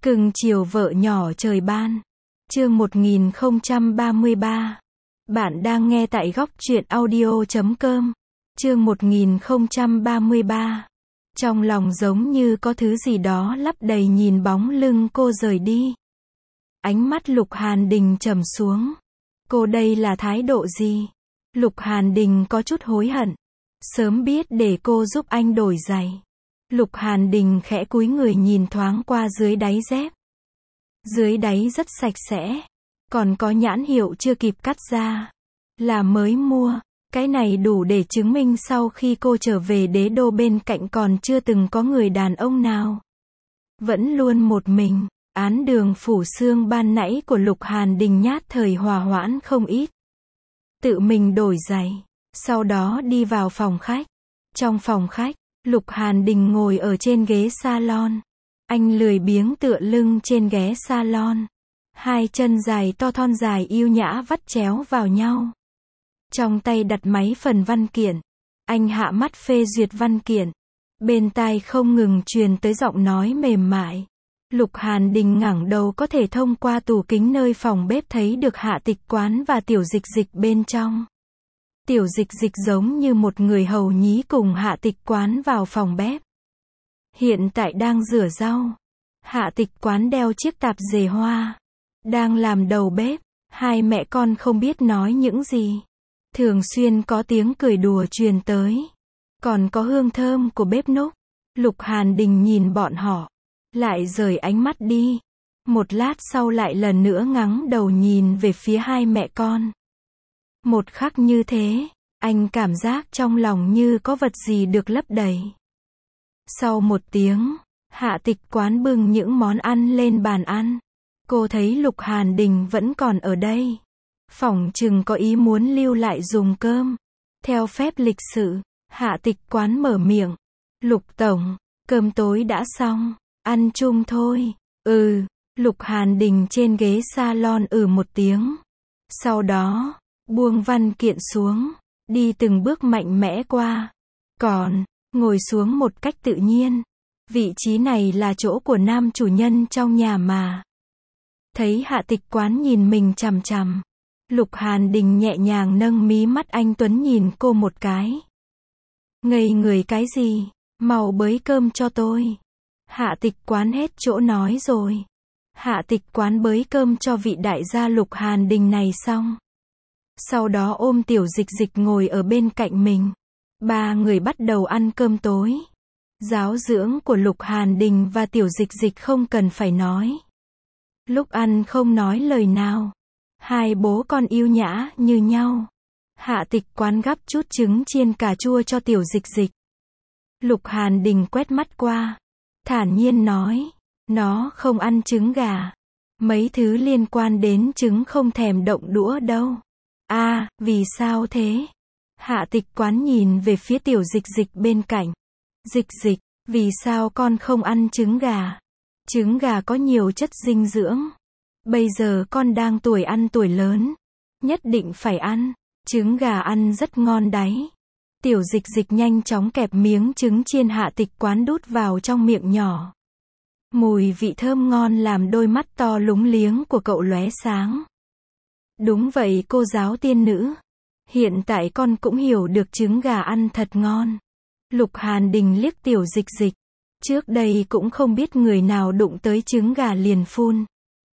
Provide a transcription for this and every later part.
Cưng chiều vợ nhỏ trời ban. Chương 1033. Bạn đang nghe tại góc truyện audio.com. Chương 1033. Trong lòng giống như có thứ gì đó lấp đầy nhìn bóng lưng cô rời đi. Ánh mắt Lục Hàn Đình trầm xuống. Cô đây là thái độ gì? Lục Hàn Đình có chút hối hận. Sớm biết để cô giúp anh đổi giày. Lục Hàn Đình khẽ cúi người nhìn thoáng qua dưới đáy dép. Dưới đáy rất sạch sẽ. Còn có nhãn hiệu chưa kịp cắt ra. Là mới mua. Cái này đủ để chứng minh sau khi cô trở về đế đô bên cạnh còn chưa từng có người đàn ông nào. Vẫn luôn một mình. Án đường phủ xương ban nãy của Lục Hàn Đình nhát thời hòa hoãn không ít. Tự mình đổi giày. Sau đó đi vào phòng khách. Trong phòng khách, Lục Hàn Đình ngồi ở trên ghế salon. Anh lười biếng tựa lưng trên ghế salon. Hai chân dài to thon dài yêu nhã vắt chéo vào nhau. Trong tay đặt máy phần văn kiện. Anh hạ mắt phê duyệt văn kiện. Bên tai không ngừng truyền tới giọng nói mềm mại. Lục Hàn Đình ngẩng đầu có thể thông qua tủ kính nơi phòng bếp thấy được Hạ Tịch Quán và Tiểu Dịch Dịch bên trong. Tiểu Dịch Dịch giống như một người hầu nhí cùng Hạ Tịch Quán vào phòng bếp. Hiện tại đang rửa rau. Hạ Tịch Quán đeo chiếc tạp dề hoa. Đang làm đầu bếp. Hai mẹ con không biết nói những gì. Thường xuyên có tiếng cười đùa truyền tới. Còn có hương thơm của bếp núc. Lục Hàn Đình nhìn bọn họ. Lại rời ánh mắt đi. Một lát sau lại lần nữa ngẩng đầu nhìn về phía hai mẹ con. Một khắc như thế, anh cảm giác trong lòng như có vật gì được lấp đầy. Sau một tiếng, Hạ Tịch Quán bưng những món ăn lên bàn ăn. Cô thấy Lục Hàn Đình vẫn còn ở đây. Phỏng chừng có ý muốn lưu lại dùng cơm. Theo phép lịch sự, Hạ Tịch Quán mở miệng. Lục tổng, cơm tối đã xong, ăn chung thôi. Lục Hàn Đình trên ghế salon một tiếng. Sau đó, buông văn kiện xuống, đi từng bước mạnh mẽ qua. Còn, ngồi xuống một cách tự nhiên. Vị trí này là chỗ của nam chủ nhân trong nhà mà. Thấy Hạ Tịch Quán nhìn mình chằm chằm. Lục Hàn Đình nhẹ nhàng nâng mí mắt anh tuấn nhìn cô một cái. Ngây người cái gì? Mau bới cơm cho tôi. Hạ Tịch Quán hết chỗ nói rồi. Hạ Tịch Quán bới cơm cho vị đại gia Lục Hàn Đình này xong. Sau đó ôm Tiểu Dịch Dịch ngồi ở bên cạnh mình. Ba người bắt đầu ăn cơm tối. Giáo dưỡng của Lục Hàn Đình và Tiểu Dịch Dịch không cần phải nói. Lúc ăn không nói lời nào. Hai bố con yêu nhã như nhau. Hạ Tịch Quán gắp chút trứng chiên cà chua cho Tiểu Dịch Dịch. Lục Hàn Đình quét mắt qua. Thản nhiên nói. Nó không ăn trứng gà. Mấy thứ liên quan đến trứng không thèm động đũa đâu. Vì sao thế? Hạ Tịch Quán nhìn về phía Tiểu Dịch Dịch bên cạnh. Dịch Dịch, vì sao con không ăn trứng gà? Trứng gà có nhiều chất dinh dưỡng. Bây giờ con đang tuổi ăn tuổi lớn. Nhất định phải ăn. Trứng gà ăn rất ngon đấy. Tiểu Dịch Dịch nhanh chóng kẹp miếng trứng chiên Hạ Tịch Quán đút vào trong miệng nhỏ. Mùi vị thơm ngon làm đôi mắt to lúng liếng của cậu lóe sáng. Đúng vậy cô giáo tiên nữ. Hiện tại con cũng hiểu được trứng gà ăn thật ngon. Lục Hàn Đình liếc Tiểu Dịch Dịch. Trước đây cũng không biết người nào đụng tới trứng gà liền phun.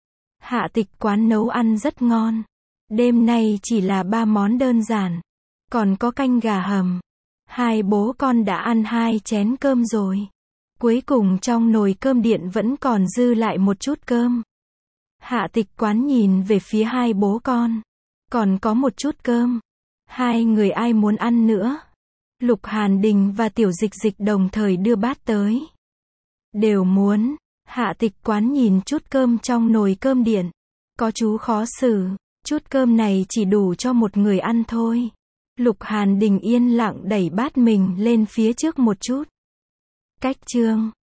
Hạ Tịch Quán nấu ăn rất ngon. Đêm nay chỉ là 3 món đơn giản. Còn có canh gà hầm. Hai bố con đã ăn 2 chén cơm rồi. Cuối cùng trong nồi cơm điện vẫn còn dư lại một chút cơm. Hạ Tịch Quán nhìn về phía hai bố con. Còn có một chút cơm. Hai người ai muốn ăn nữa? Lục Hàn Đình và Tiểu Dịch Dịch đồng thời đưa bát tới. Đều muốn. Hạ Tịch Quán nhìn chút cơm trong nồi cơm điện. Có chú khó xử. Chút cơm này chỉ đủ cho một người ăn thôi. Lục Hàn Đình yên lặng đẩy bát mình lên phía trước một chút. Cách chương